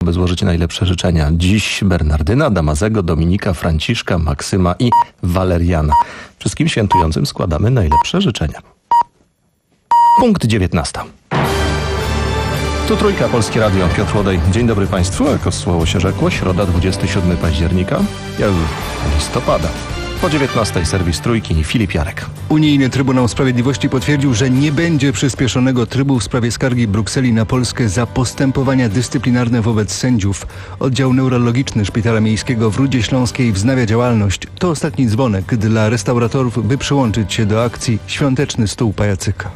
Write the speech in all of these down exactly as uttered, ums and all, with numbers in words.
by złożyć najlepsze życzenia. Dziś Bernardyna, Damazego, Dominika, Franciszka, Maksyma i Waleriana. Wszystkim świętującym składamy najlepsze życzenia. Punkt dziewiętnasty. Tu Trójka, Polskie Radio, Piotr Łodej. Dzień dobry Państwu. Jak słowo się rzekło, środa dwudziestego siódmego października, listopada. Po dziewiętnastej serwis Trójki, Filip Jarek. Unijny Trybunał Sprawiedliwości potwierdził, że nie będzie przyspieszonego trybu w sprawie skargi Brukseli na Polskę za postępowania dyscyplinarne wobec sędziów. Oddział neurologiczny Szpitala Miejskiego w Rudzie Śląskiej wznawia działalność. To ostatni dzwonek dla restauratorów, by przyłączyć się do akcji Świąteczny Stół Pajacyka.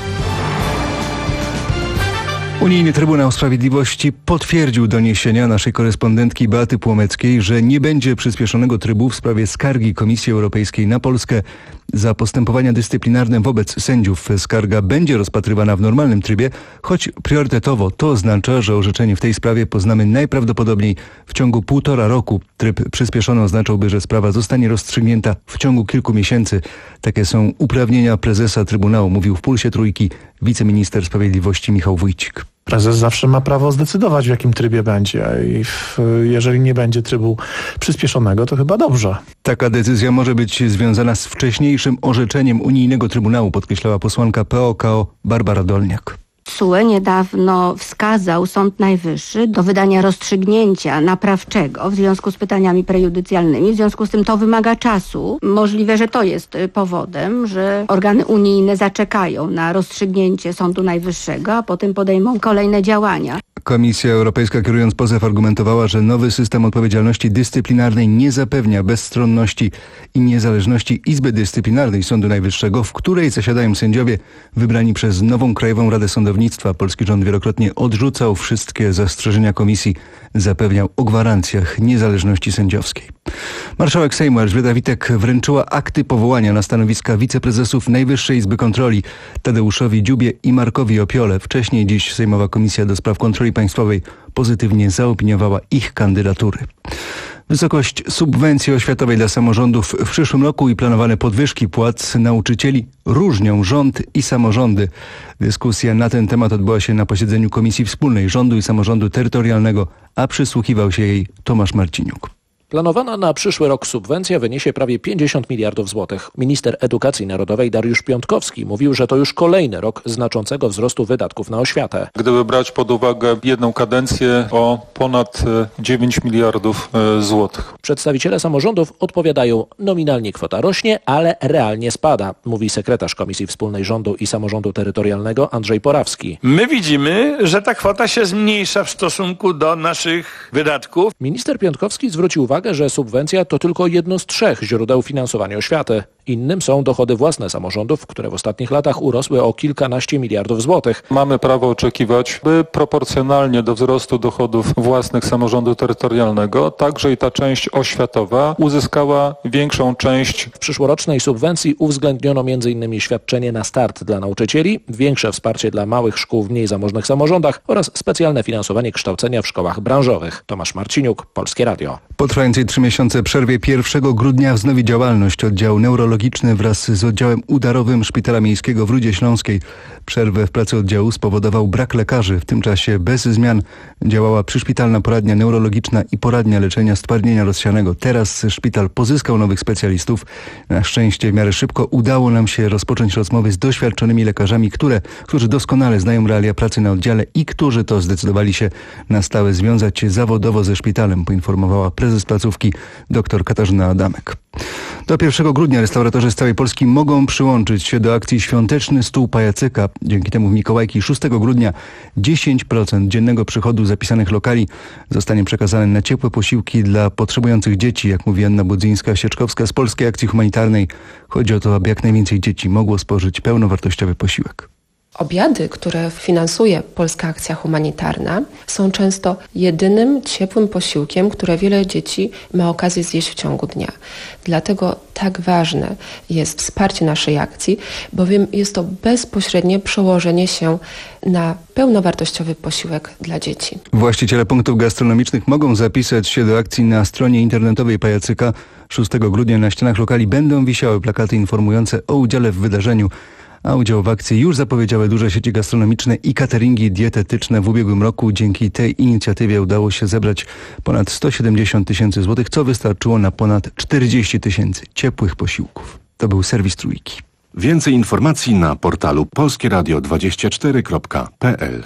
Unijny Trybunał Sprawiedliwości potwierdził doniesienia naszej korespondentki Beaty Płomeckiej, że nie będzie przyspieszonego trybu w sprawie skargi Komisji Europejskiej na Polskę za postępowania dyscyplinarne wobec sędziów. Skarga będzie rozpatrywana w normalnym trybie, choć priorytetowo to oznacza, że orzeczenie w tej sprawie poznamy najprawdopodobniej w ciągu półtora roku. Tryb przyspieszony oznaczałby, że sprawa zostanie rozstrzygnięta w ciągu kilku miesięcy. Takie są uprawnienia prezesa Trybunału, mówił w Pulsie Trójki wiceminister sprawiedliwości Michał Wójcik. Prezes zawsze ma prawo zdecydować, w jakim trybie będzie i w, jeżeli nie będzie trybu przyspieszonego, to chyba dobrze. Taka decyzja może być związana z wcześniejszym orzeczeniem Unijnego Trybunału, podkreślała posłanka P O K O Barbara Dolniak. T S U E niedawno wskazał Sąd Najwyższy do wydania rozstrzygnięcia naprawczego w związku z pytaniami prejudycjalnymi. W związku z tym to wymaga czasu. Możliwe, że to jest powodem, że organy unijne zaczekają na rozstrzygnięcie Sądu Najwyższego, a potem podejmą kolejne działania. Komisja Europejska, kierując pozew, argumentowała, że nowy system odpowiedzialności dyscyplinarnej nie zapewnia bezstronności i niezależności Izby Dyscyplinarnej Sądu Najwyższego, w której zasiadają sędziowie wybrani przez nową Krajową Radę Sądownictwa. Polski rząd wielokrotnie odrzucał wszystkie zastrzeżenia komisji, zapewniał o gwarancjach niezależności sędziowskiej. Marszałek Sejmu Elżbieta Witek wręczyła akty powołania na stanowiska wiceprezesów Najwyższej Izby Kontroli Tadeuszowi Dziubie i Markowi Opiole. Wcześniej dziś Sejmowa Komisja do Spraw Kontroli Państwowej pozytywnie zaopiniowała ich kandydatury. Wysokość subwencji oświatowej dla samorządów w przyszłym roku i planowane podwyżki płac nauczycieli różnią rząd i samorządy. Dyskusja na ten temat odbyła się na posiedzeniu Komisji Wspólnej Rządu i Samorządu Terytorialnego, a przysłuchiwał się jej Tomasz Marciniuk. Planowana na przyszły rok subwencja wyniesie prawie pięćdziesiąt miliardów złotych. Minister Edukacji Narodowej Dariusz Piontkowski mówił, że to już kolejny rok znaczącego wzrostu wydatków na oświatę. Gdyby brać pod uwagę jedną kadencję, o ponad dziewięć miliardów złotych. Przedstawiciele samorządów odpowiadają, nominalnie kwota rośnie, ale realnie spada, mówi sekretarz Komisji Wspólnej Rządu i Samorządu Terytorialnego Andrzej Porawski. My widzimy, że ta kwota się zmniejsza w stosunku do naszych wydatków. Minister Piontkowski zwrócił uwagę, że subwencja to tylko jedno z trzech źródeł finansowania oświaty. Innym są dochody własne samorządów, które w ostatnich latach urosły o kilkanaście miliardów złotych. Mamy prawo oczekiwać, by proporcjonalnie do wzrostu dochodów własnych samorządu terytorialnego, także i ta część oświatowa uzyskała większą część. W przyszłorocznej subwencji uwzględniono m in świadczenie na start dla nauczycieli, większe wsparcie dla małych szkół w mniej zamożnych samorządach oraz specjalne finansowanie kształcenia w szkołach branżowych. Tomasz Marciniuk, Polskie Radio. Po trwającej trzy miesiące przerwie pierwszego grudnia wznowi działalność oddział neurologiczny wraz z oddziałem udarowym Szpitala Miejskiego w Rudzie Śląskiej. Przerwę w pracy oddziału spowodował brak lekarzy. W tym czasie bez zmian działała przyszpitalna poradnia neurologiczna i poradnia leczenia stwardnienia rozsianego. Teraz szpital pozyskał nowych specjalistów. Na szczęście w miarę szybko udało nam się rozpocząć rozmowy z doświadczonymi lekarzami, które, którzy doskonale znają realia pracy na oddziale i którzy to zdecydowali się na stałe związać się zawodowo ze szpitalem, poinformowała prezes placówki dr Katarzyna Adamek. Do pierwszego grudnia restauratorzy z całej Polski mogą przyłączyć się do akcji Świąteczny Stół Pajacyka. Dzięki temu w Mikołajki szóstego grudnia dziesięć procent dziennego przychodu zapisanych lokali zostanie przekazane na ciepłe posiłki dla potrzebujących dzieci. Jak mówi Anna Budzyńska-Sieczkowska z Polskiej Akcji Humanitarnej, chodzi o to, aby jak najwięcej dzieci mogło spożyć pełnowartościowy posiłek. Obiady, które finansuje Polska Akcja Humanitarna, są często jedynym ciepłym posiłkiem, które wiele dzieci ma okazję zjeść w ciągu dnia. Dlatego tak ważne jest wsparcie naszej akcji, bowiem jest to bezpośrednie przełożenie się na pełnowartościowy posiłek dla dzieci. Właściciele punktów gastronomicznych mogą zapisać się do akcji na stronie internetowej Pajacyka. szóstego grudnia na ścianach lokali będą wisiały plakaty informujące o udziale w wydarzeniu. a udział w akcji już zapowiedziały duże sieci gastronomiczne i cateringi dietetyczne. W ubiegłym roku dzięki tej inicjatywie udało się zebrać ponad sto siedemdziesiąt tysięcy złotych, co wystarczyło na ponad czterdzieści tysięcy ciepłych posiłków. To był serwis Trójki. Więcej informacji na portalu polskie radio dwadzieścia cztery kropka p l.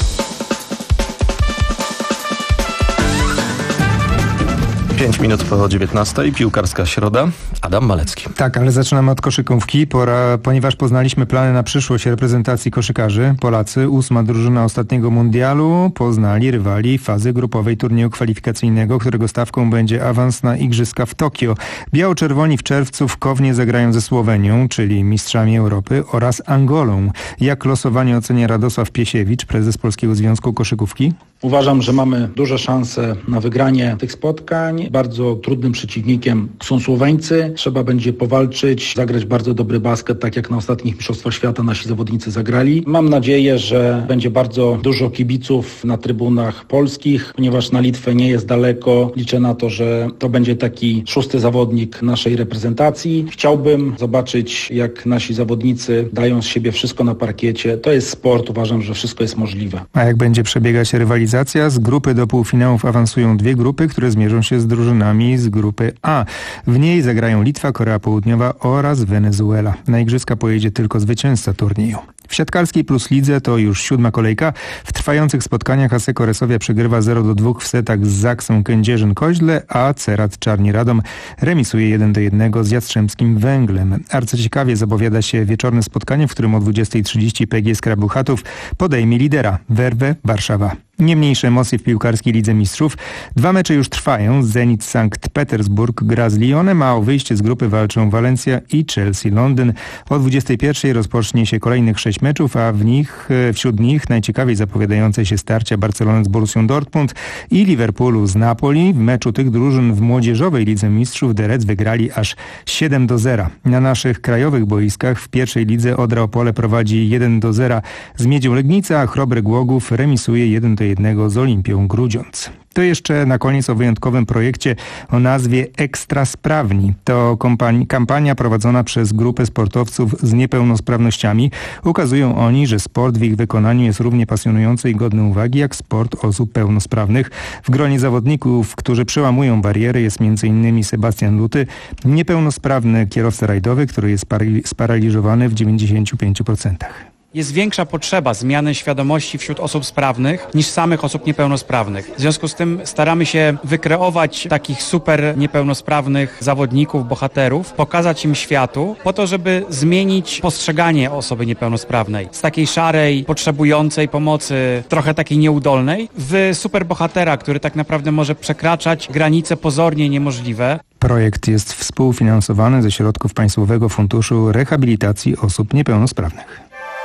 Pięć minut po dziewiętnastej, piłkarska środa. Adam Malecki. Tak, ale zaczynamy od koszykówki, pora, ponieważ poznaliśmy plany na przyszłość reprezentacji koszykarzy. Polacy, ósma drużyna ostatniego mundialu, poznali rywali fazy grupowej turnieju kwalifikacyjnego, którego stawką będzie awans na Igrzyska w Tokio. Biało-czerwoni w czerwcu w Kownie zagrają ze Słowenią, czyli mistrzami Europy, oraz Angolą. Jak losowanie ocenia Radosław Piesiewicz, prezes Polskiego Związku Koszykówki? Uważam, że mamy duże szanse na wygranie tych spotkań. Bardzo trudnym przeciwnikiem są Słoweńcy. Trzeba będzie powalczyć, zagrać bardzo dobry basket, tak jak na ostatnich Mistrzostwach Świata nasi zawodnicy zagrali. Mam nadzieję, że będzie bardzo dużo kibiców na trybunach polskich, ponieważ na Litwę nie jest daleko. Liczę na to, że to będzie taki szósty zawodnik naszej reprezentacji. Chciałbym zobaczyć, jak nasi zawodnicy dają z siebie wszystko na parkiecie. To jest sport, uważam, że wszystko jest możliwe. A jak będzie przebiegać rywalizacja? Z grupy do półfinałów awansują dwie grupy, które zmierzą się z drużynami z grupy A. W niej zagrają Litwa, Korea Południowa oraz Wenezuela. Na igrzyska pojedzie tylko zwycięzca turnieju. W siatkarskiej plus lidze to już siódma kolejka. W trwających spotkaniach Asseco Resowia przegrywa zero do dwóch w setach z Zaksą Kędzierzyn-Koźle, a Cerat Czarni Radom remisuje jeden do jednego z Jastrzębskim Węglem. Arcyciekawie zapowiada się wieczorne spotkanie, w którym o dwudziestej trzydzieści P G S Krabuchatów podejmie lidera Werwę Warszawa. Nie mniejsze emocje w piłkarskiej Lidze Mistrzów. Dwa mecze już trwają. Zenit Sankt Petersburg gra z Lyonem, a o wyjście z grupy walczą Walencja i Chelsea Londyn. O dwudziestej pierwszej rozpocznie się kolejnych sześć meczów, a w nich, wśród nich najciekawiej zapowiadające się starcia Barcelony z Borussią Dortmund i Liverpoolu z Napoli. W meczu tych drużyn w młodzieżowej Lidze Mistrzów The Reds wygrali aż siedem do zera. Na naszych krajowych boiskach w pierwszej lidze Odra Opole prowadzi jeden do zera z Miedzią Legnica, a Chrobrek Głogów remisuje jeden do jednego z Olimpią Grudziądz. To jeszcze na koniec o wyjątkowym projekcie o nazwie Ekstra Sprawni. To kompanii, kampania prowadzona przez grupę sportowców z niepełnosprawnościami. Ukazują oni, że sport w ich wykonaniu jest równie pasjonujący i godny uwagi jak sport osób pełnosprawnych. W gronie zawodników, którzy przełamują bariery, jest między innymi Sebastian Luty, niepełnosprawny kierowca rajdowy, który jest sparaliżowany w dziewięćdziesięciu pięciu procentach. Jest większa potrzeba zmiany świadomości wśród osób sprawnych niż samych osób niepełnosprawnych. W związku z tym staramy się wykreować takich super niepełnosprawnych zawodników, bohaterów, pokazać im światu po to, żeby zmienić postrzeganie osoby niepełnosprawnej. Z takiej szarej, potrzebującej pomocy, trochę takiej nieudolnej, w superbohatera, który tak naprawdę może przekraczać granice pozornie niemożliwe. Projekt jest współfinansowany ze środków Państwowego Funduszu Rehabilitacji Osób Niepełnosprawnych.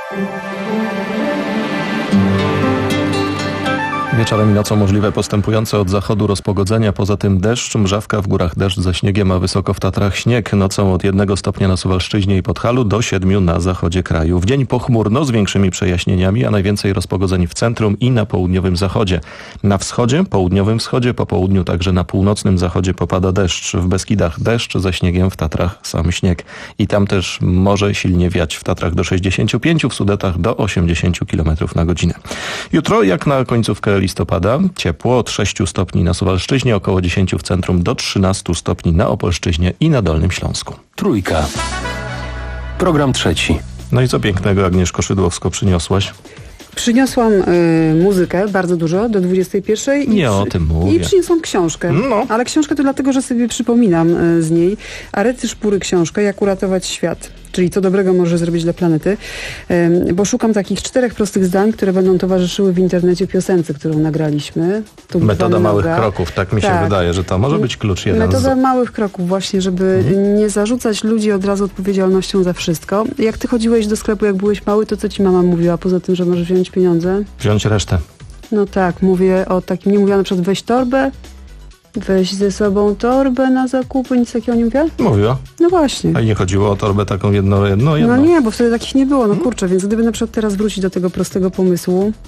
Wieczorem i nocą możliwe postępujące od zachodu rozpogodzenia. Poza tym deszcz, mrzawka, w górach deszcz ze śniegiem, a wysoko w Tatrach śnieg. Nocą od jednego stopnia na Suwalszczyźnie i Podhalu do siedmiu na zachodzie kraju. W dzień pochmurno z większymi przejaśnieniami, a najwięcej rozpogodzeń w centrum i na południowym zachodzie. Na wschodzie, południowym wschodzie, po południu także na północnym zachodzie popada deszcz. W Beskidach deszcz, ze śniegiem, w Tatrach sam śnieg. I tam też może silnie wiać, w Tatrach do sześćdziesięciu pięciu, w Sudetach do osiemdziesięciu kilometrów na godzinę. Jutro, jak na końcówkę listopada, ciepło od sześciu stopni na Suwalszczyźnie, około dziesięciu w centrum, do trzynastu stopni na Opolszczyźnie i na Dolnym Śląsku. Trójka. Program trzeci. No i co pięknego, Agnieszko Szydłowsko, przyniosłaś? Przyniosłam y, muzykę, bardzo dużo, do dwudziestej pierwszej. Nie i o przy, tym mówię. I przyniosłam książkę. No. Ale książkę to dlatego, że sobie przypominam y, z niej. Arecy Szpury książkę, Jak uratować świat. Czyli co dobrego może zrobić dla planety. Y, bo szukam takich czterech prostych zdań, które będą towarzyszyły w internecie piosence, którą nagraliśmy. Tu Metoda małych noga. kroków, tak mi się tak. wydaje, że to może być klucz jeden Metoda z... małych kroków właśnie, żeby mhm. nie zarzucać ludzi od razu odpowiedzialnością za wszystko. Jak ty chodziłeś do sklepu, jak byłeś mały, to co ci mama mówiła, poza tym, że możesz wziąć pieniądze? Wziąć resztę. No tak, mówię o takim, nie mówiła na przykład weź torbę, weź ze sobą torbę na zakupy, nic takiego nie mówiła? Mówiła. No właśnie. A i nie chodziło o torbę taką jedno, jedno, jedno. No nie, bo wtedy takich nie było, no kurczę, więc gdyby na przykład teraz wrócić do tego prostego pomysłu,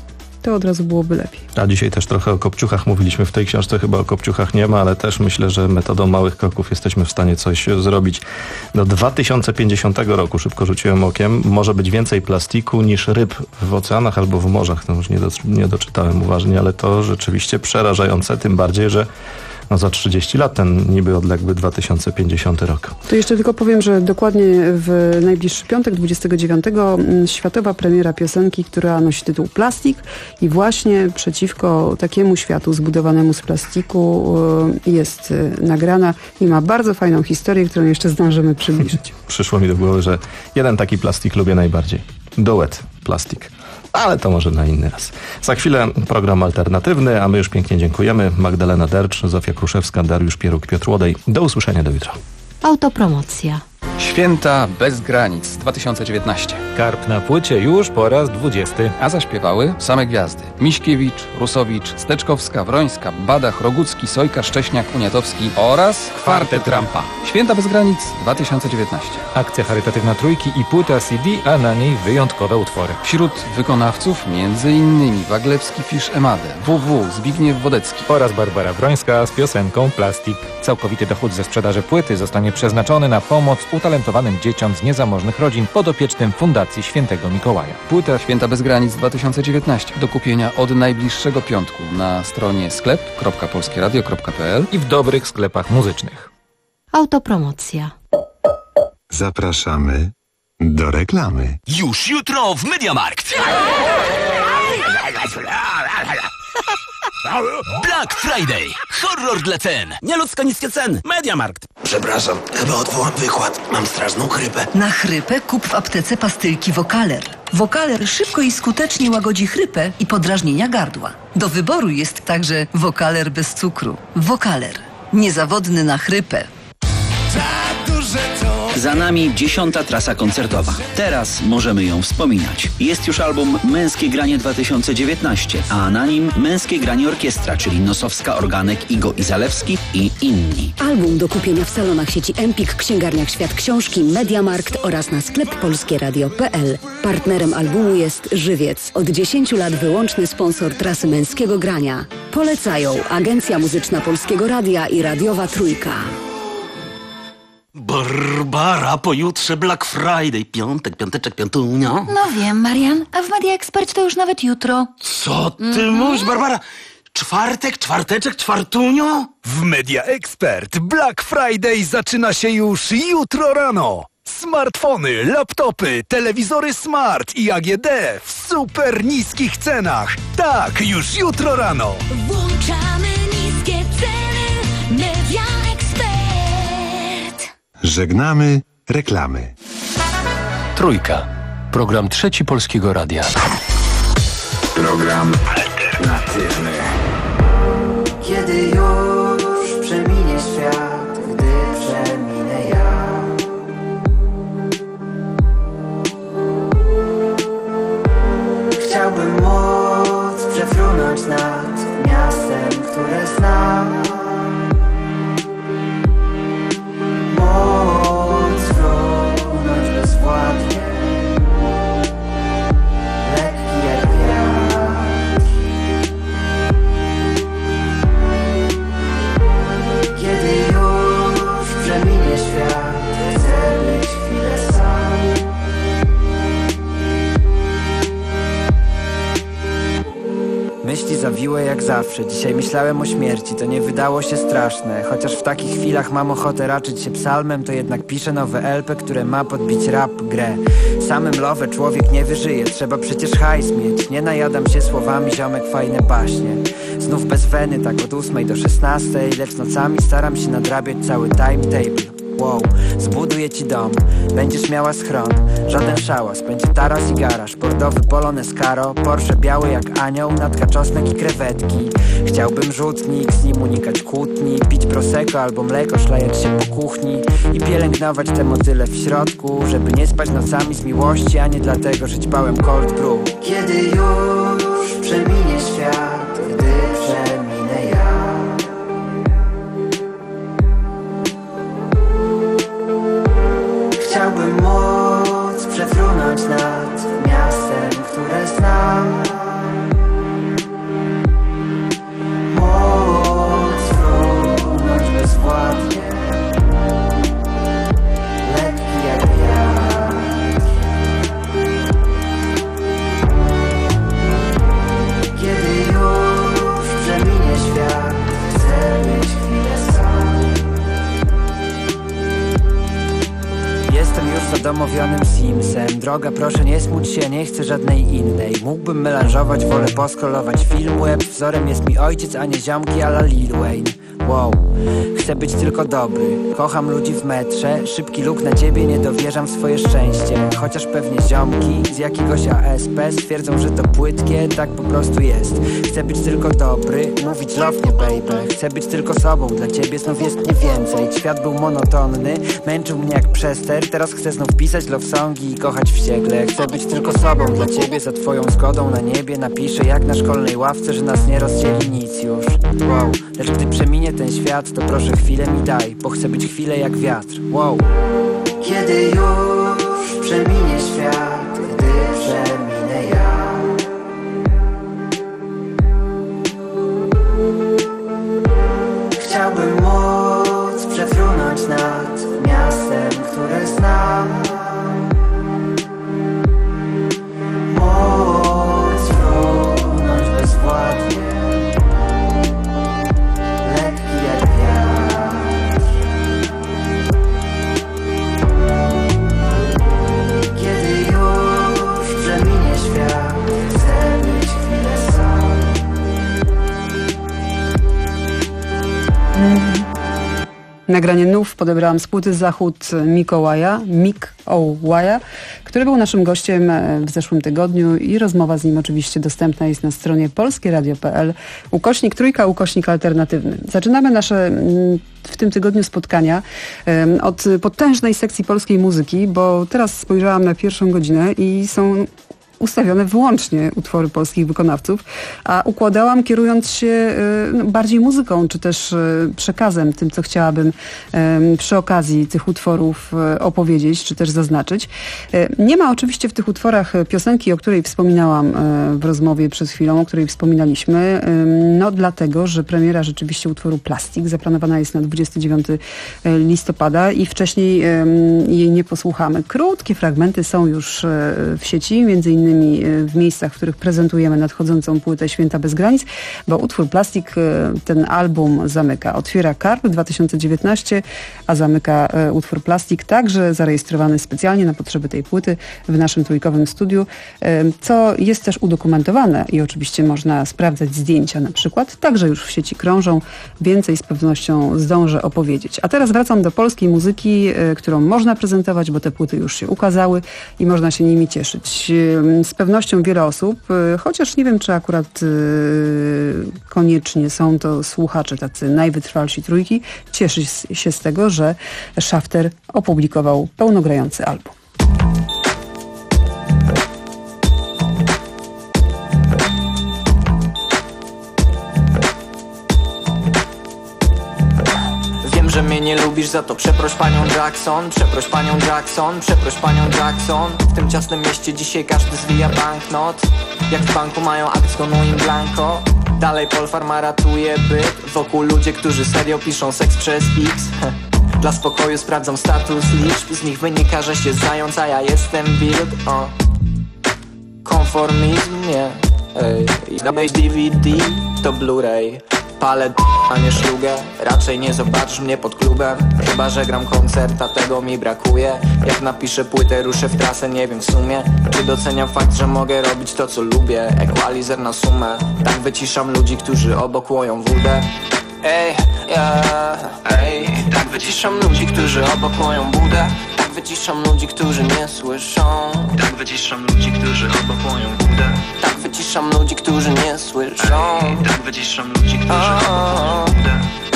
to od razu byłoby lepiej. A dzisiaj też trochę o kopciuchach mówiliśmy w tej książce, chyba o kopciuchach nie ma, ale też myślę, że metodą małych kroków jesteśmy w stanie coś zrobić. Do dwa tysiące pięćdziesiątego roku, szybko rzuciłem okiem, może być więcej plastiku niż ryb w oceanach albo w morzach. To już nie, do, nie doczytałem uważnie, ale to rzeczywiście przerażające, tym bardziej, że no za trzydzieści lat ten niby odległy dwa tysiące pięćdziesiąty rok. To jeszcze tylko powiem, że dokładnie w najbliższy piątek, dwudziestego dziewiątego światowa premiera piosenki, która nosi tytuł Plastik i właśnie przeciwko takiemu światu zbudowanemu z plastiku jest nagrana i ma bardzo fajną historię, którą jeszcze zdążymy przybliżyć. Przyszło mi do głowy, że jeden taki plastik lubię najbardziej. Duet Plastik. Ale to może na inny raz. Za chwilę program alternatywny, a my już pięknie dziękujemy. Magdalena Dercz, Zofia Kruszewska, Dariusz Pieruk, Piotr Łodej. Do usłyszenia, do jutra. Autopromocja. Święta bez granic dwa tysiące dziewiętnaście. Karp na płycie już po raz dwudziesty. A zaśpiewały same gwiazdy. Miśkiewicz, Rusowicz, Steczkowska, Wrońska, Badach, Rogucki, Sojka, Szcześniak, Uniatowski oraz Kwartet Rampa. Święta bez granic dwa tysiące dziewiętnaście. Akcja charytatywna Trójki i płyta C D, a na niej wyjątkowe utwory. Wśród wykonawców między innymi Waglewski, Fisz, Emadę, W W, Zbigniew Wodecki oraz Barbara Wrońska z piosenką Plastik. Całkowity dochód ze sprzedaży płyty zostanie przeznaczony na pomoc utalentowanym dzieciom z niezamożnych rodzin podopiecznym Fundacji Świętego Mikołaja. Płyta Święta bez granic dwa tysiące dziewiętnaście do kupienia od najbliższego piątku na stronie sklep kropka polskie radio kropka p l i w dobrych sklepach muzycznych. Autopromocja. Zapraszamy do reklamy. Już jutro w MediaMarkt. Black Friday. Horror dla cen. Nieludzko niskie ceny. MediaMarkt. Przepraszam, chyba odwołam wykład. Mam straszną chrypę. Na chrypę kup w aptece pastylki Vocaler. Vocaler szybko i skutecznie łagodzi chrypę i podrażnienia gardła. Do wyboru jest także Vocaler bez cukru. Vocaler. Niezawodny na chrypę. Za nami dziesiąta trasa koncertowa. Teraz możemy ją wspominać. Jest już album Męskie Granie dwa tysiące dziewiętnaście, a na nim Męskie Granie Orkiestra, czyli Nosowska, Organek, Igo i Zalewski i inni. Album do kupienia w salonach sieci Empik, księgarniach Świat Książki, MediaMarkt oraz na sklep polskie radio kropka p l. Partnerem albumu jest Żywiec. Od dziesięciu lat wyłączny sponsor trasy Męskiego Grania. Polecają Agencja Muzyczna Polskiego Radia i Radiowa Trójka. Barbara, pojutrze Black Friday. Piątek, piąteczek, piątunio. No wiem, Marian, a w Media Expert to już nawet jutro. Co ty mm-hmm. mówisz, Barbara? Czwartek, czwarteczek, czwartunio? W Media Expert Black Friday zaczyna się już jutro rano. Smartfony, laptopy, telewizory smart i A G D w super niskich cenach. Tak, już jutro rano. Włączamy niskie ceny. Media Expert. Żegnamy reklamy. Trójka. Program Trzeci Polskiego Radia. Program alternatywny. Kiedy już przeminie świat, gdy przeminę ja. Chciałbym móc przefrunąć nad miastem, które znam. Móc frunąć bezwładnie, lekki jak wiatr. Kiedy już przeminie świat, chcę być chwilę sam. Myśli zawiłe jak zawsze. Dzisiaj myślałem o śmierci, to nie wydało się straszne. Chociaż w takich chwilach mam ochotę raczyć się psalmem, to jednak piszę nowe L P, które ma podbić rap grę. Samym love człowiek nie wyżyje, trzeba przecież hajs mieć. Nie najadam się słowami, ziomek, fajne baśnie. Znów bez weny, tak od ósmej do szesnastej, lecz nocami staram się nadrabiać cały timetable. Wow, zbuduję ci dom, będziesz miała schron. Żaden szałas, będzie taras i garaż. Bordowy Polonez Caro, Porsche biały jak anioł, natka, czosnek i krewetki. Chciałbym rzutnik, z nim unikać kłótni, pić prosecco albo mleko, szlajać się po kuchni i pielęgnować te motyle w środku, żeby nie spać nocami z miłości, a nie dlatego, że ćpałem cold brew. Kiedy już przeminie świat, gdy przeminę ja. Chciałbym móc przefrunąć nad miastem, które znam. niedomówionym Simsem. Droga, proszę nie smuć się, nie chcę żadnej innej. Mógłbym melanżować, wolę poskrolować film web. Wzorem jest mi ojciec, a nie ziomki a la Lil Wayne. Wow, chcę być tylko dobry. Kocham ludzi w metrze. Szybki luk na ciebie, nie dowierzam w swoje szczęście. Chociaż pewnie ziomki z jakiegoś A S P stwierdzą, że to płytkie, tak po prostu jest. Chcę być tylko dobry, mówić love nie baby. Chcę być tylko sobą, dla ciebie znów jest nie więcej. Świat był monotonny, męczył mnie jak przester. Teraz chcę znów pisać love songi i kochać wściekle. Chcę być tylko sobą, dla ciebie za twoją zgodą na niebie napiszę jak na szkolnej ławce, że nas nie rozdzieli nic już. Wow, lecz gdy przeminie ten świat, to proszę chwilę mi daj, bo chcę być chwilę jak wiatr. Wow. Kiedy już przeminie świat, gdy przeminę ja, chciałbym móc przefrunąć nad miastem, które znam. Móc frunąć bezwładnie, lekki jak wiatr. Kiedy już przeminie świat, chcę być chwilę sam. Nagranie Nów podebrałam z płyty Zachód Mikołaja, Mikołaja, który był naszym gościem w zeszłym tygodniu i rozmowa z nim oczywiście dostępna jest na stronie polskieradio kropka p l, ukośnik trójka, ukośnik alternatywny. Zaczynamy nasze w tym tygodniu spotkania od potężnej sekcji polskiej muzyki, bo teraz spojrzałam na pierwszą godzinę i są ustawione wyłącznie utwory polskich wykonawców, a układałam kierując się no, bardziej muzyką, czy też przekazem, tym, co chciałabym przy okazji tych utworów opowiedzieć, czy też zaznaczyć. Nie ma oczywiście w tych utworach piosenki, o której wspominałam w rozmowie przed chwilą, o której wspominaliśmy, no dlatego, że premiera rzeczywiście utworu Plastik zaplanowana jest na dwudziestego dziewiątego listopada i wcześniej jej nie posłuchamy. Krótkie fragmenty są już w sieci, między innymi w miejscach, w których prezentujemy nadchodzącą płytę Święta bez granic, bo utwór Plastik ten album zamyka. Otwiera Karp dwa tysiące dziewiętnasty, a zamyka utwór Plastik, także zarejestrowany specjalnie na potrzeby tej płyty w naszym trójkowym studiu, co jest też udokumentowane i oczywiście można sprawdzać zdjęcia na przykład, także już w sieci krążą. Więcej z pewnością zdążę opowiedzieć. A teraz wracam do polskiej muzyki, którą można prezentować, bo te płyty już się ukazały i można się nimi cieszyć. Z pewnością wiele osób, chociaż nie wiem, czy akurat yy, koniecznie są to słuchacze tacy najwytrwalsi trójki, cieszy się z tego, że Szafter opublikował pełnogrający album. Że mnie nie lubisz, za to przeproś panią Jackson. Przeproś panią Jackson, przeproś panią Jackson. W tym ciasnym mieście dzisiaj każdy zwija banknot. Jak w banku mają akt gonu im blanco. Dalej Polfarma ratuje byt. Wokół ludzie, którzy serio piszą seks przez X. Dla spokoju sprawdzam status liczb. Z nich wynika, że się zając, a ja jestem wilk. O. Konformizm, nie. Ej. D V D to Blu-ray. Palę d***, a nie szlugę. Raczej nie zobaczysz mnie pod klubem. Chyba, że gram koncert, a tego mi brakuje. Jak napiszę płytę, ruszę w trasę, nie wiem w sumie czy doceniam fakt, że mogę robić to, co lubię. Equalizer na sumę. Tak wyciszam ludzi, którzy obok łoją wódę. Ej, yeah, ej. Tak wyciszam ludzi, którzy obok łoją budę. Tak wyciszam ludzi, którzy nie słyszą. Tak wyciszam ludzi, którzy obok łoją budę. Tak wyciszam ludzi, którzy nie słyszą. Ej, tak wyciszam ludzi, którzy obok łoją budę.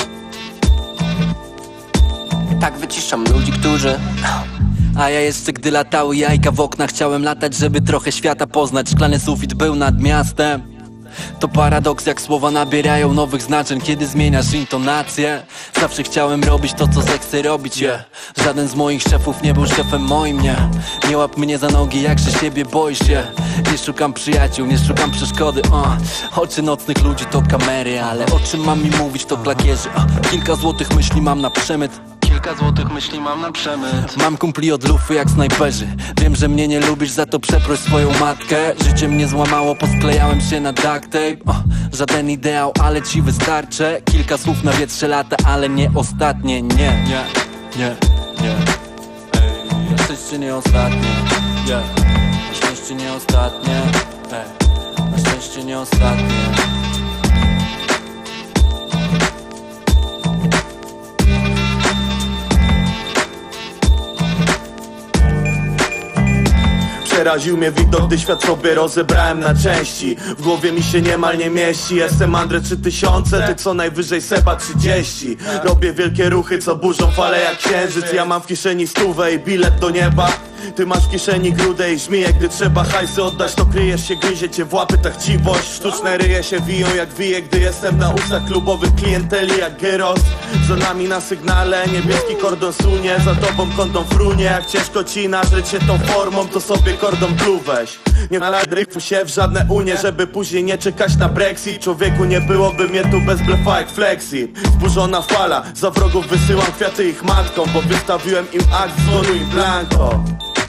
Tak wyciszam ludzi, którzy... A ja jeszcze gdy latały jajka w oknach, chciałem latać, żeby trochę świata poznać. Szklany sufit był nad miastem. To paradoks, jak słowa nabierają nowych znaczeń, kiedy zmieniasz intonację. Zawsze chciałem robić to, co zechcę robić, yeah. Żaden z moich szefów nie był szefem moim, nie. Nie łap mnie za nogi, jakże siebie boisz się. Nie szukam przyjaciół, nie szukam przeszkody, uh. Oczy nocnych ludzi to kamery, ale o czym mam mi mówić, to klakierzy, uh. Kilka złotych myśli mam na przemyt. Kilka złotych myśli mam na przemyt. Mam kumpli od lufy jak snajperzy. Wiem, że mnie nie lubisz, za to przeproś swoją matkę. Życie mnie złamało, posklejałem się na duct tape. oh, Żaden ideał, ale ci wystarczy. Kilka słów na wietrze lata, ale nie ostatnie, nie Nie, nie, nie. Ej, szczęście nie ostatnie, yeah. Na szczęście nie ostatnie, hey. Na szczęście nie ostatnie. Przeraził mnie widok, gdy świat sobie rozebrałem na części. W głowie mi się niemal nie mieści. Jestem Andre trzy tysiące, ty co najwyżej Seba trzydzieści. Robię wielkie ruchy, co burzą fale jak księżyc. Ja mam w kieszeni stówę i bilet do nieba. Ty masz w kieszeni grudę i żmiję, gdy trzeba hajsy oddać, to kryjesz się, gryzie cię w łapy ta chciwość. Sztuczne ryje się wiją jak wije, gdy jestem na ustach klubowych klienteli jak gyros. Żonami na sygnale, niebieski kordon sunie, za tobą kondom frunie. Jak ciężko ci nażyć się tą formą, to sobie kordon blue weź. Nie naladryfu się w żadne unie, żeby później nie czekać na Brexit. Człowieku, nie byłoby mnie tu bez blefa jak flexi. Zburzona fala, za wrogów wysyłam kwiaty ich matkom, bo wystawiłem im akt zgonu i blanko.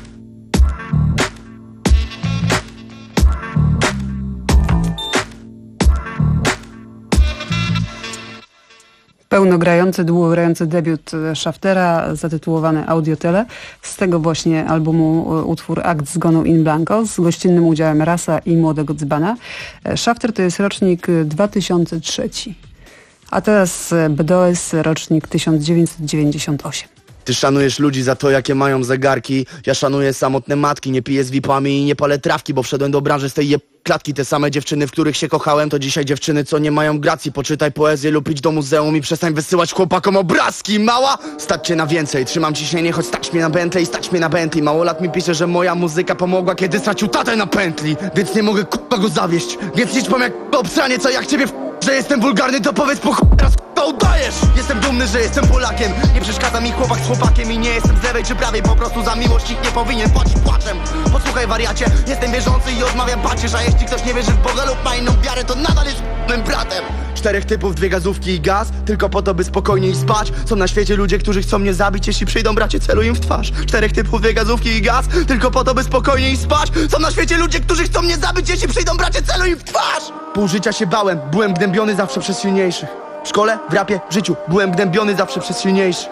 Pełnogrający, długogrający debiut Shaftera zatytułowany Audiotele. Z tego właśnie albumu utwór Akt zgonu in blanco z gościnnym udziałem Rasa i Młodego Dzbana. Shafter to jest rocznik dwa tysiące trzeci. A teraz Bedoes, rocznik tysiąc dziewięćset dziewięćdziesiąty ósmy. Ty szanujesz ludzi za to, jakie mają zegarki. Ja szanuję samotne matki, nie piję z vipami i nie palę trawki, bo wszedłem do branży z tej jeb... klatki. Te same dziewczyny, w których się kochałem, to dzisiaj dziewczyny, co nie mają gracji. Poczytaj poezję lub idź do muzeum i przestań wysyłać chłopakom obrazki. Mała, stać cię na więcej. Trzymam ciśnienie, choć stać mnie na Bentley, stać mnie na Bentley. Mało lat mi pisze, że moja muzyka pomogła, kiedy stracił tatę na pętli. Więc nie mogę k***a go zawieść. Więc liczbą jak obsranie, co jak ciebie w... że jestem wulgarny, to powiedz po ch... teraz k***a udajesz. Jestem dumny, że jestem Polakiem. Nie przeszkadza mi chłopak z chłopakiem i nie jestem z lewej czy prawej. Po prostu za miłość nikt nie powinien płacić płaczem. Posłuchaj wariacie, jestem wierzący i odmawiam pacierz. A jeśli ktoś nie wierzy w Boga lub ma inną wiarę, to nadal jest m***nym bratem. Czterech typów, dwie gazówki i gaz, tylko po to, by spokojniej spać. Są na świecie ludzie, którzy chcą mnie zabić. Jeśli przyjdą, bracie, celuj im w twarz. Czterech typów, dwie gazówki i gaz, tylko po to, by spokojniej spać. Są na świecie ludzie, którzy chcą mnie zabić. Jeśli przyjdą, bracie, celuj im w twarz. Pół życia się bałem, byłem gnębiony zawsze przez silniejszych. W szkole, w rapie, w życiu, byłem gnębiony zawsze przez silniejszych.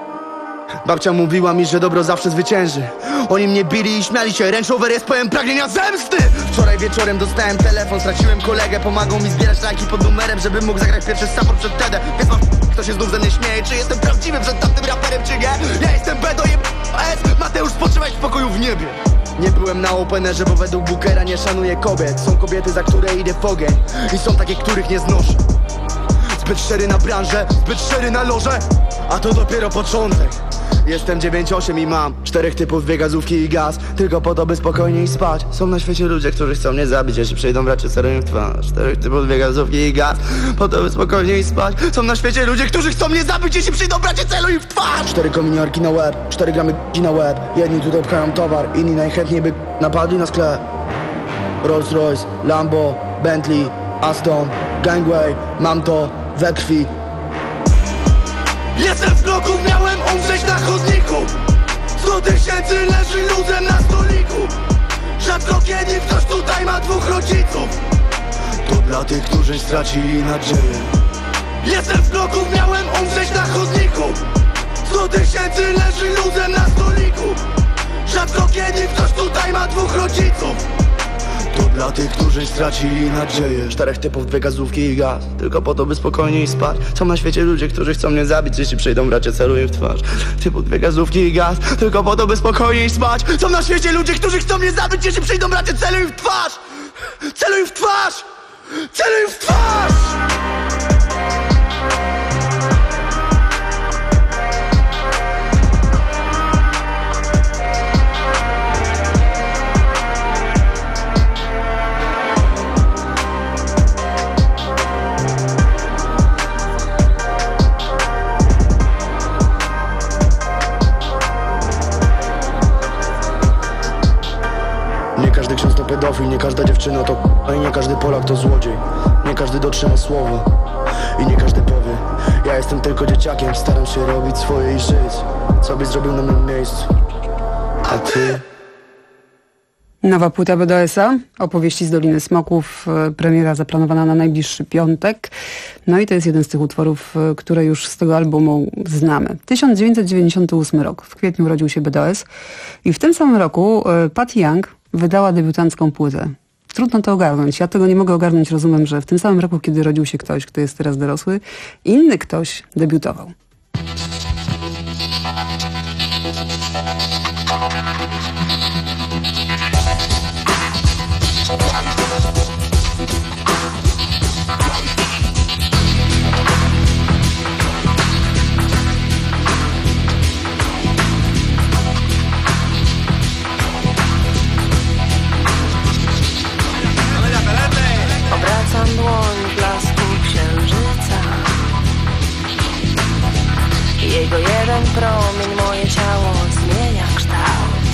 Babcia mówiła mi, że dobro zawsze zwycięży. Oni mnie bili i śmiali się. Range Rover jest pełen pragnienia zemsty. Wczoraj wieczorem dostałem telefon, straciłem kolegę. Pomagał mi zbierać lajki pod numerem, żeby mógł zagrać pierwszy support przed Tedem. Więc mam kto się znów ze mnie śmieje. Czy jestem prawdziwym przed tamtym raperem, czy nie? Ja jestem Bedo, je S. Mateusz, spoczywaj w spokoju w niebie. Nie byłem na openerze, bo według Bookera nie szanuję kobiet. Są kobiety, za które idę w ogień. I są takie, których nie znoszę. Zbyt szczery na branżę, zbyt szczery na loże. A to dopiero początek. Jestem dziewięć osiem i mam czterech typów, dwie gazówki i gaz, tylko po to, by spokojniej spać. Są na świecie ludzie, którzy chcą mnie zabić. Jeśli przyjdą, bracie, celuj im w twarz. Czterech typów, dwie gazówki i gaz, po to, by spokojniej spać. Są na świecie ludzie, którzy chcą mnie zabić. Jeśli przyjdą, bracie, celuj im w twarz. Cztery kominiarki na łeb, cztery gramy na łeb. Jedni tutaj pchają towar, inni najchętniej by napadli na sklep. Rolls Royce, Lambo, Bentley, Aston, Gangway, mam to we krwi. Jestem w bloku, miałem umrzeć na chodniku. Sto tysięcy leży ludem na stoliku. Rzadko kiedy ktoś tutaj ma dwóch rodziców. To dla tych, którzy stracili nadzieję. Jestem w bloku, miałem umrzeć na chodniku. Sto tysięcy leży ludem na stoliku. Rzadko kiedy ktoś tutaj ma dwóch rodziców. To dla tych, którzy stracili nadzieję. Czterech typów, dwie gazówki i gaz, tylko po to, by spokojniej spać. Są na świecie ludzie, którzy chcą mnie zabić. Jeśli przyjdą, bracie, celuj im w twarz. Typu dwie gazówki i gaz, tylko po to, by spokojniej spać. Są na świecie ludzie, którzy chcą mnie zabić. Jeśli przyjdą, bracie, celuj im w twarz. Celuj im w twarz. Celuj im w twarz. Nie każdy ksiądz to pedofil, nie każda dziewczyna to k***a i nie każdy Polak to złodziej. Nie każdy dotrzyma słowa i nie każdy powie. Ja jestem tylko dzieciakiem, staram się robić swoje i żyć. Co byś zrobił na moim miejscu? A ty? Nowa płyta B D S-a, opowieści z Doliny Smoków, premiera zaplanowana na najbliższy piątek. No i to jest jeden z tych utworów, które już z tego albumu znamy. tysiąc dziewięćset dziewięćdziesiąty ósmy rok. W kwietniu urodził się B D S i w tym samym roku Patty Young wydała debiutancką płytę. Trudno to ogarnąć. Ja tego nie mogę ogarnąć. Rozumiem, że w tym samym roku, kiedy rodził się ktoś, kto jest teraz dorosły, inny ktoś debiutował. Obracam dłoń w blasku księżyca. Jego jeden promień moje ciało zmienia kształt.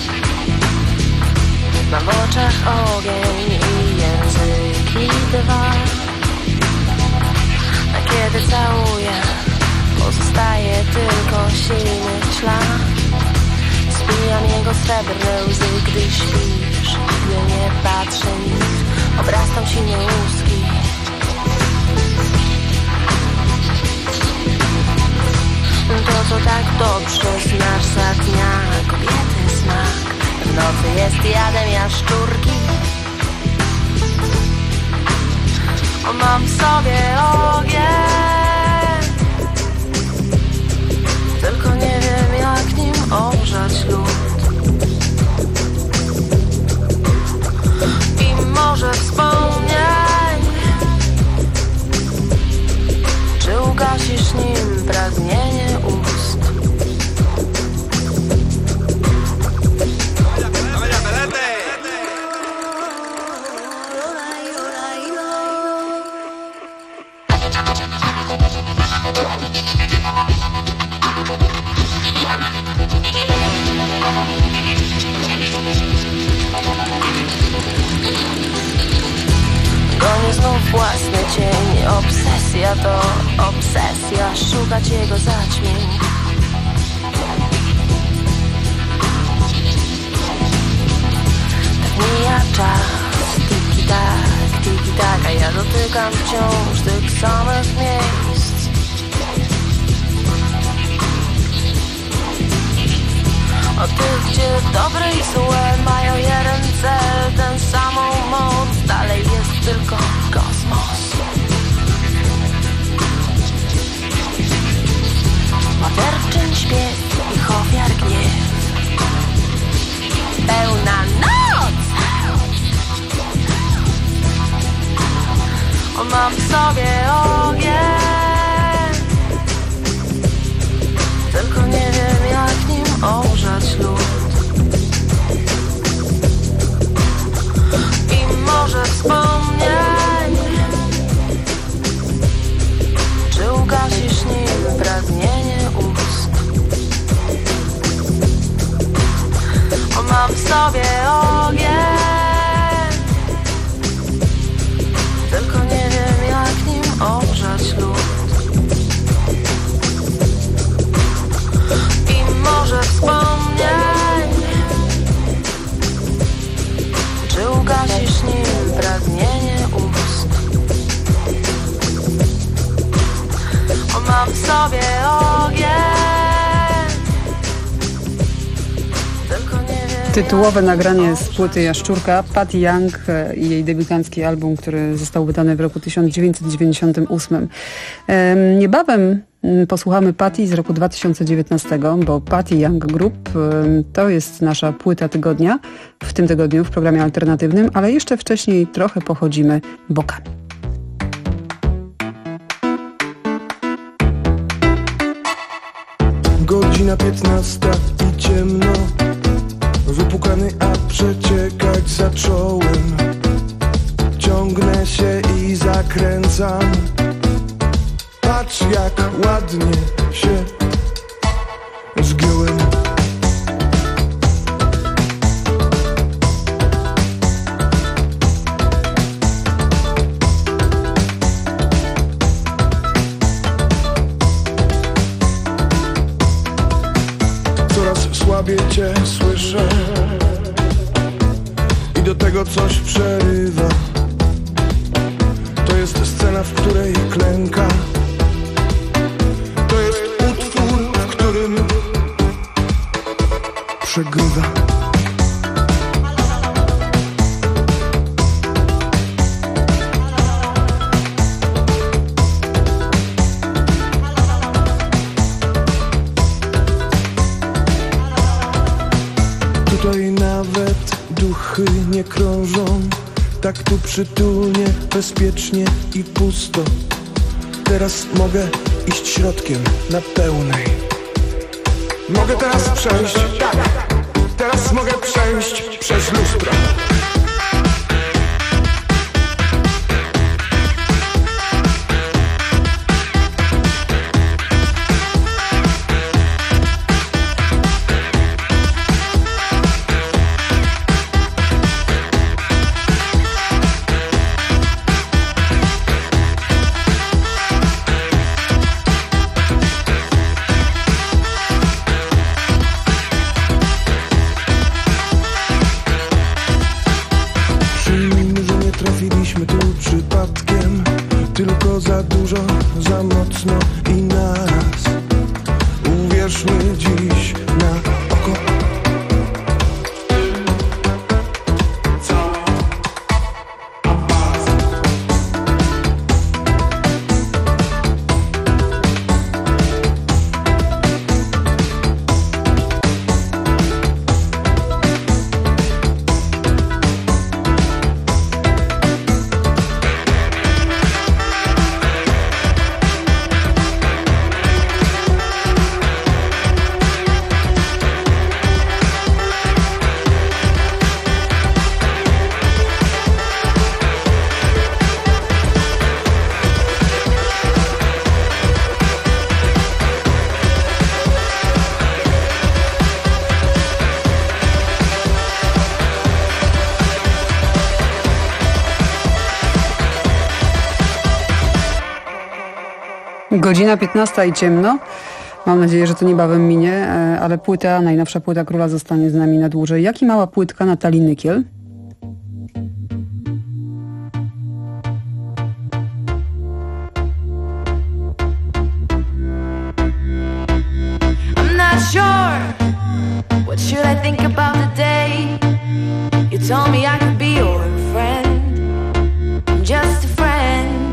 Mam w oczach ogień i języki dwa. A kiedy całuję, pozostaje tylko silny ślad. Spijam jego srebrne łzy, gdy śpisz, gdy nie patrzy nic. Obrastam silne łuski. To, co tak dobrze znasz za dnia, kobiety smak. W nocy jest jadem jaszczurki. O, mam w sobie ogień, tylko nie wiem, jak nim ogrzać lód. I może wspomnień, czy ugasisz nim pragnienie ust. Gonię znów własny cień. Obsesja to obsesja, szukać jego zaćmień. Tak mija czas, tiki tak, tiki tak, a ja dotykam wciąż tych samych miejsc. O tych, gdzie dobre i złe mają jeden cel, tę samą moc. Dalej jest tylko kosmos. Morderczyn śpiew ich ofiar gniew. Pełna noc. O, mam w sobie ogień, tylko nie wiem, jak nim ogrzać lód. I może wspomnień, czy ugasisz nim pragnienie ust. O, mam w sobie ogień, tylko nie wiem, jak nim ogrzać lód. I może wspomnień, czy ugasisz nim pragnienie ust. O, mam w sobie ogień, tylko nie wiem. Tytułowe nagranie z płyty Jaszczurka, Patty Young i jej debiutancki album, który został wydany w roku tysiąc dziewięćset dziewięćdziesiątym ósmym. Niebawem posłuchamy Patty z roku dwa tysiące dziewiętnastego, bo Patty Young Group to jest nasza płyta tygodnia w tym tygodniu w programie alternatywnym, ale jeszcze wcześniej trochę pochodzimy bokami. Godzina piętnasta i ciemno, wypukany, a przeciekać zacząłem. Ciągnę się i zakręcam. Patrz, jak ładnie się zgiąłem. Coraz słabiej cię słyszę. do tego coś przerywa. To jest scena, w której klęka. To jest utwór, w którym przegrywa. Tutaj nawet duchy nie krążą. Tak tu przytulnie, bezpiecznie i pusto. Teraz mogę iść środkiem na pełnej. Mogę teraz przejść, tak, teraz mogę przejść przez lustro. Trafiliśmy tu przypadkiem, tylko za dużo, za mocno i naraz. Uwierzmy dziś na oko. Godzina piętnasta i ciemno. Mam nadzieję, że to niebawem minie, ale płyta, najnowsza płyta Króla zostanie z nami na dłużej. Jak i mała płytka Natalii Nykiel. I'm not sure. What should I think about the day? You told me I could be your friend. I'm just a friend.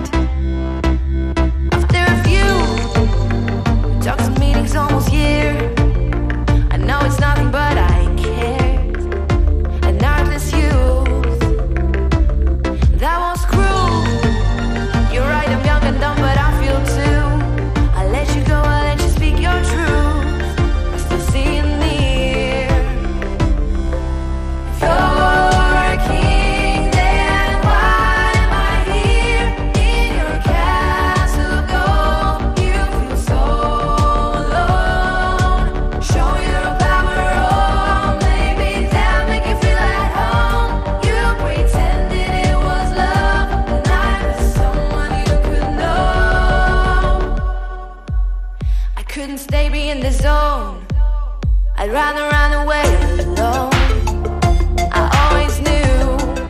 Talks and meetings almost year. I know it's nothing but I cared. An artless youth. That was cruel. You're right, I'm young and dumb, but I feel too. I let you go, I let you speak your truth. I still see you near. If you're a king, then why am I here? In your castle of gold, you feel so stay be in the zone. I'd rather run away alone. I always knew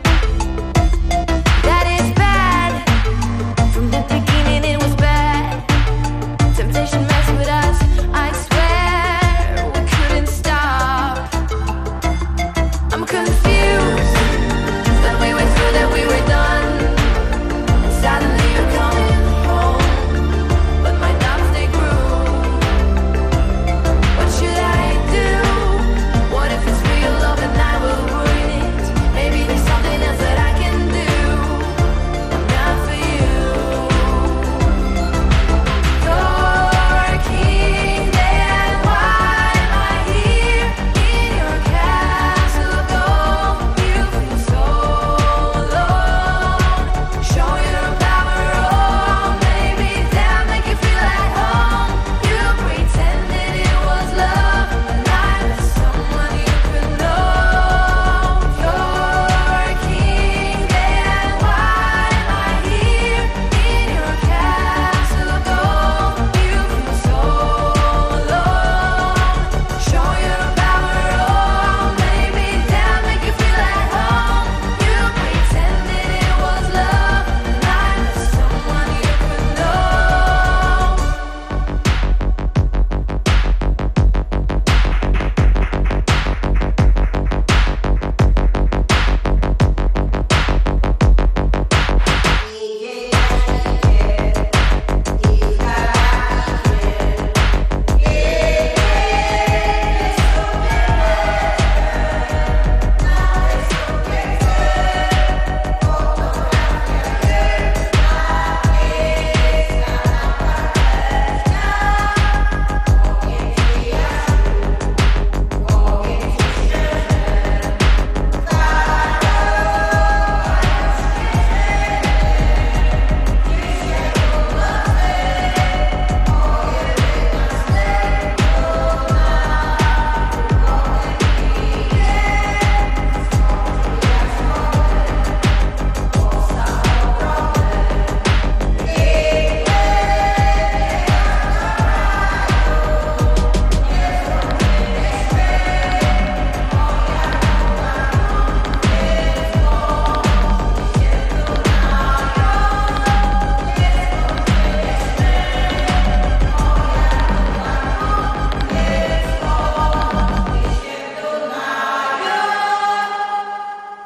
that it's bad. From the beginning it was bad. Temptation messed with us. I swear we couldn't stop. I'm confused that we went through, that we were done. And suddenly you're coming home. But my doubts, they grew. What should I do? What if it's real?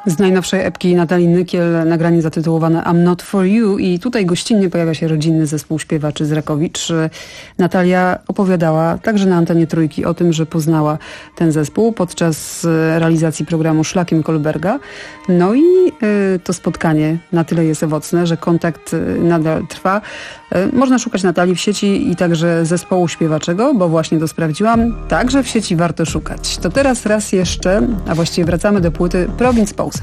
Z najnowszej epki Natalii Nykiel nagranie zatytułowane I'm Not For You i tutaj gościnnie pojawia się rodzinny zespół śpiewaczy z Rakowicz. Natalia opowiadała także na antenie Trójki o tym, że poznała ten zespół podczas realizacji programu Szlakiem Kolberga. No i y, to spotkanie na tyle jest owocne, że kontakt nadal trwa. Y, można szukać Natalii w sieci i także zespołu śpiewaczego, bo właśnie to sprawdziłam. Także w sieci warto szukać. To teraz raz jeszcze, a właściwie wracamy do płyty Province Posen.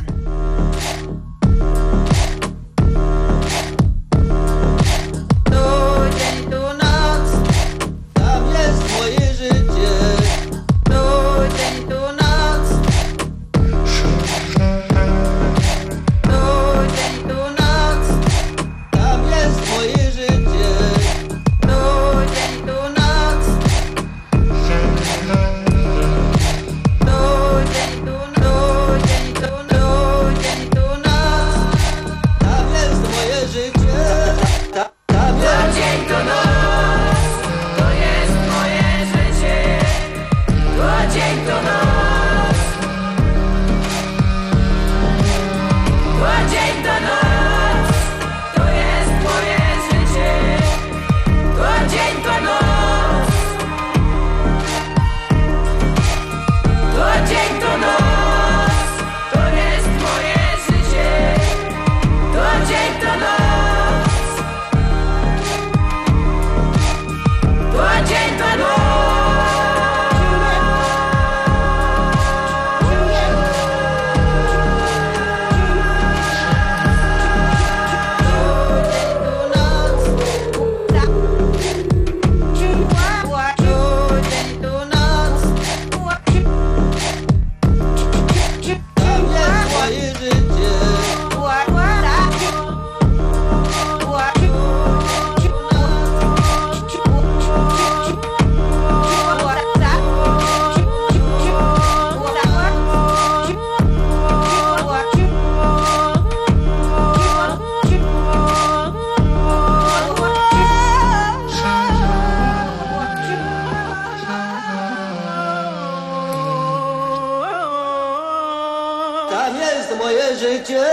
Tam jest moje życie.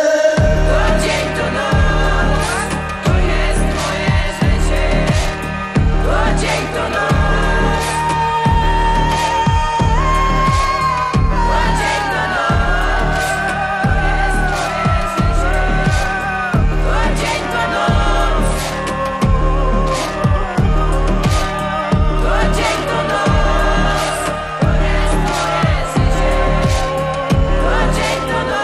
To dzień, to noc. To jest moje życie. To dzień, to noc. To dzień, to noc. To jest moje życie. To dzień, to noc. To dzień, to noc. To jest moje życie. To dzień, to noc.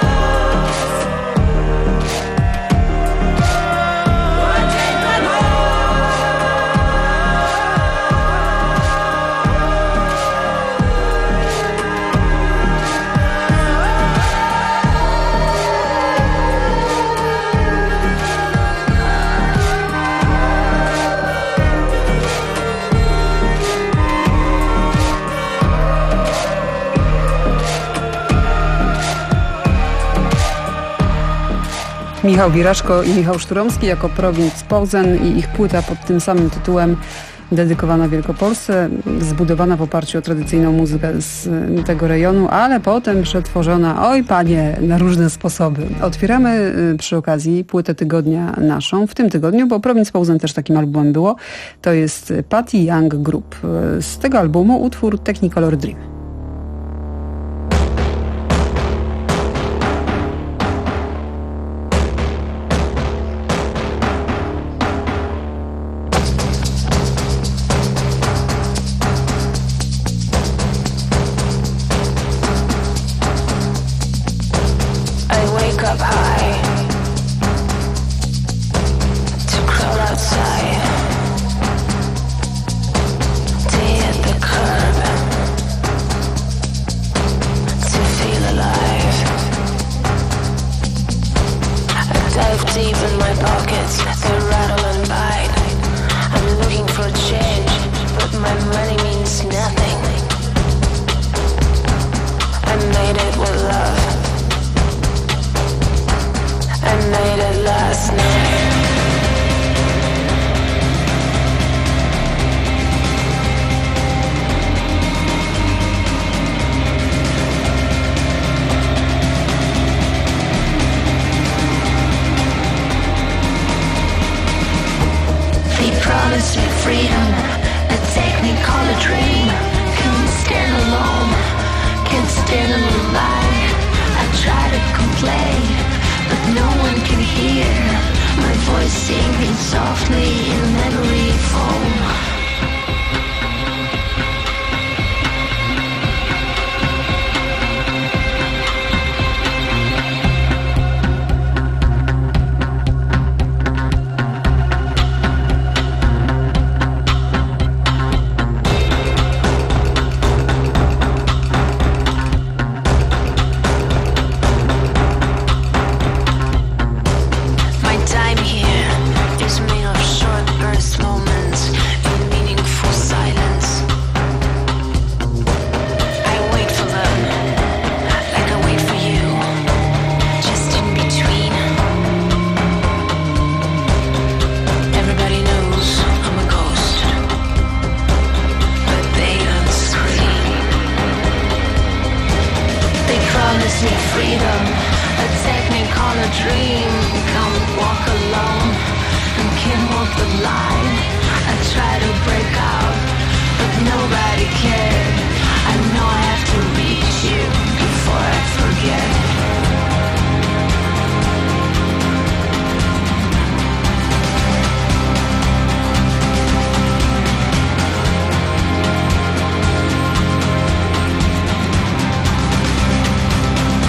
Michał Wiraszko i Michał Szturomski jako Province Posen i ich płyta pod tym samym tytułem dedykowana Wielkopolsce, zbudowana w oparciu o tradycyjną muzykę z tego rejonu, ale potem przetworzona, oj panie, na różne sposoby. Otwieramy przy okazji płytę tygodnia naszą, w tym tygodniu, bo Province Posen też takim albumem było. To jest Patty Young Group. Z tego albumu utwór Technicolor Dream.